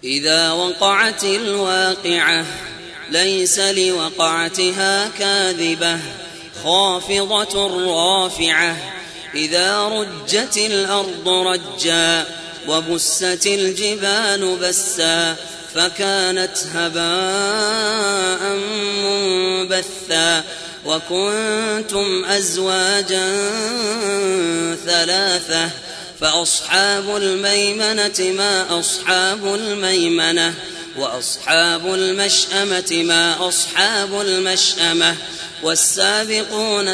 إذا وقعت الواقعة ليس لوقعتها كاذبة خافضة رافعة إذا رجت الأرض رجا وبست الجبال بسا فكانت هباء منبثا وكنتم أزواجا ثلاثة فأصحاب الميمنة ما أصحاب الميمنة وأصحاب المشأمة ما أصحاب المشأمة والسابقون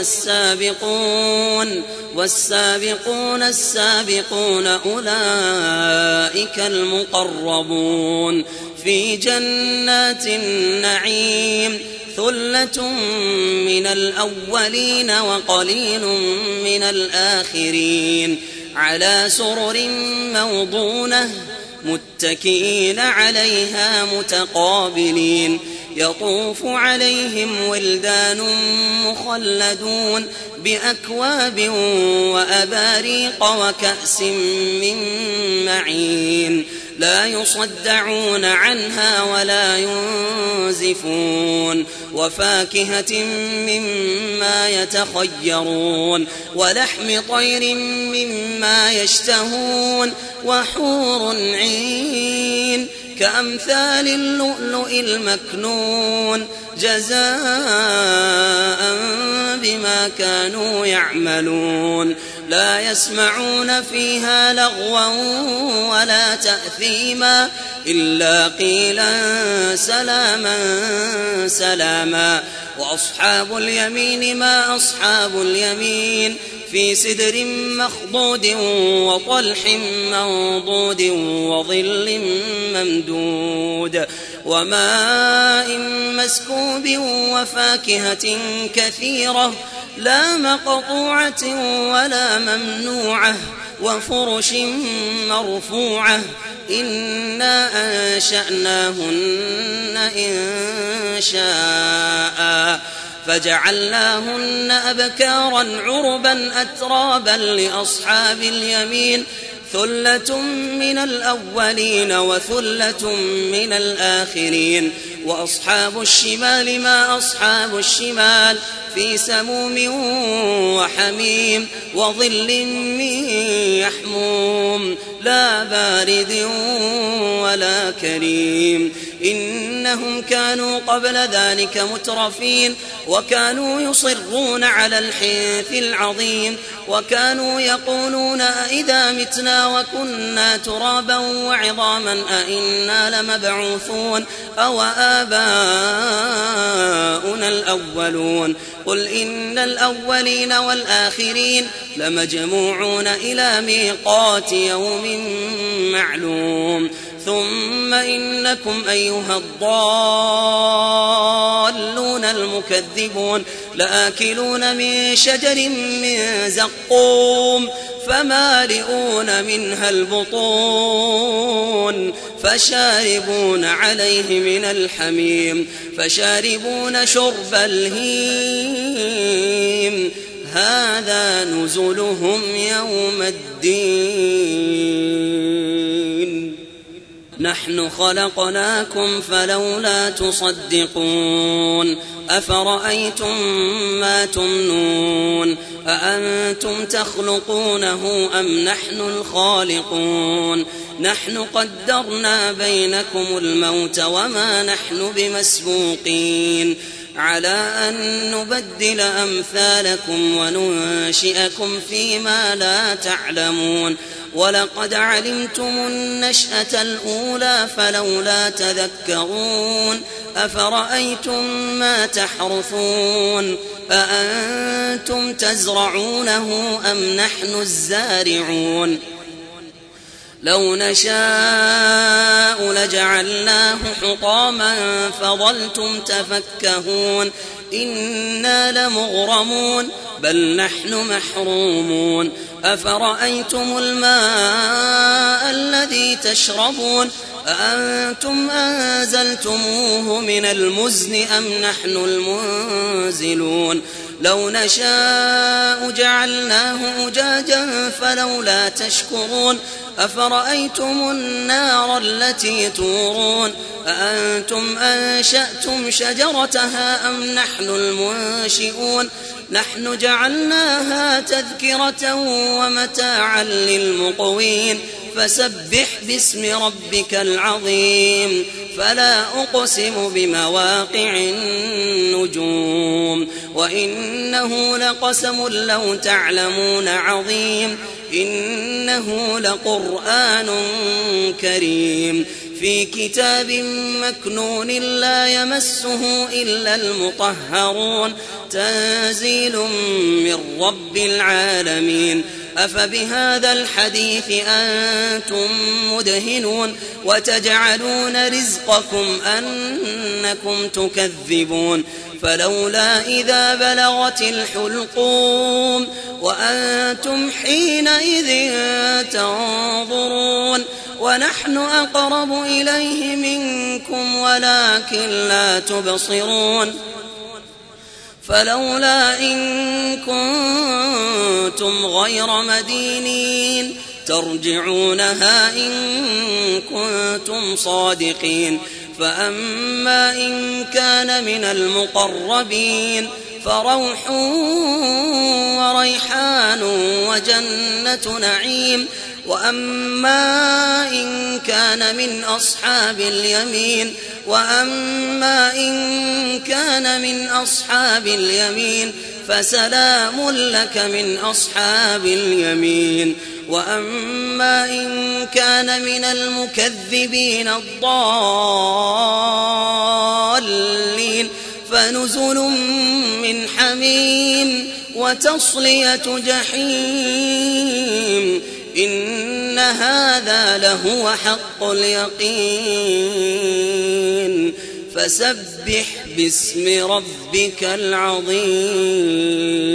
السابقون أولئك المقربون في جنات النعيم ثلة من الأولين وقليل من الآخرين على سرر موضونة متكئين عليها متقابلين يطوف عليهم ولدان مخلدون بأكواب وأباريق وكأس من معين لا يصدعون عنها ولا ينزفون وفاكهة مما يتخيرون ولحم طير مما يشتهون وحور عين كأمثال اللؤلؤ المكنون جزاء بما كانوا يعملون لا يسمعون فيها لغوا ولا تأثيما إلا قيلا سلاما سلاما وأصحاب اليمين ما أصحاب اليمين في سدر مخضود وطلح منضود وظل ممدود وماء مسكوب وفاكهة كثيرة لا مقطوعة ولا ممنوعة وفرش مرفوعة إنا أنشأناهن إنشاء فجعلناهن أبكارا عربا أترابا لأصحاب اليمين ثلة من الأولين وثلة من الآخرين وأصحاب الشمال ما أصحاب الشمال في سموم وحميم وظل من يحموم لا بارد ولا كريم إنهم كانوا قبل ذلك مترفين وكانوا يصرون على الحنث العظيم وكانوا يقولون أئذا متنا وكنا ترابا وعظاما أئنا لمبعوثون أو آباؤنا الأولون قل إن الأولين والآخرين لمجموعون إلى ميقات يوم معلوم ثم إنكم أيها الضالون المكذبون لآكلون من شجر من زقوم فمالئون منها البطون فشاربون عليه من الحميم فشاربون شرب الهيم هذا نزلهم يوم الدين نحن خلقناكم فلولا تصدقون أفرأيتم ما تمنون أأنتم تخلقونه أم نحن الخالقون نحن قدرنا بينكم الموت وما نحن بمسبوقين على أن نبدل أمثالكم وننشئكم فيما لا تعلمون ولقد علمتم النشأة الأولى فلولا تذكرون أفرأيتم ما تحرثون أأنتم تزرعونه أم نحن الزارعون لو نشاء لجعلناه حطاما فظلتم تفكهون إنا لمغرمون بل نحن محرومون أفرأيتم الماء الذي تشربون أأنتم أنزلتموه من المزن أم نحن المنزلون لو نشاء جعلناه أجاجا فلولا تشكرون أفرأيتم النار التي تورون أأنتم أنشأتم شجرتها أم نحن المنشئون نحن جعلناها تذكرة ومتاعا للمقوين فسبح باسم ربك العظيم فلا أقسم بمواقع النجوم وإنه لقسم لو تعلمون عظيم إنه لقرآن كريم في كتاب مكنون لا يمسه إلا المطهرون تنزيل من رب العالمين أفبهذا الحديث أنتم مدهنون وتجعلون رزقكم أنكم تكذبون فلولا إذا بلغت الحلقوم وأنتم حينئذ تنظرون ونحن أقرب إليه منكم ولكن لا تبصرون فلولا إن كنتم غير مدينين ترجعونها إن كنتم صادقين فأما إن كان من المقربين فروح وريحان وجنة نعيم وأما إن كان من أصحاب اليمين فسلام لك من أصحاب اليمين وأما إن كان من المكذبين الضالين فنزل من حميم وتصلية جحيم إن هذا لهو حق اليقين فسبح باسم ربك العظيم.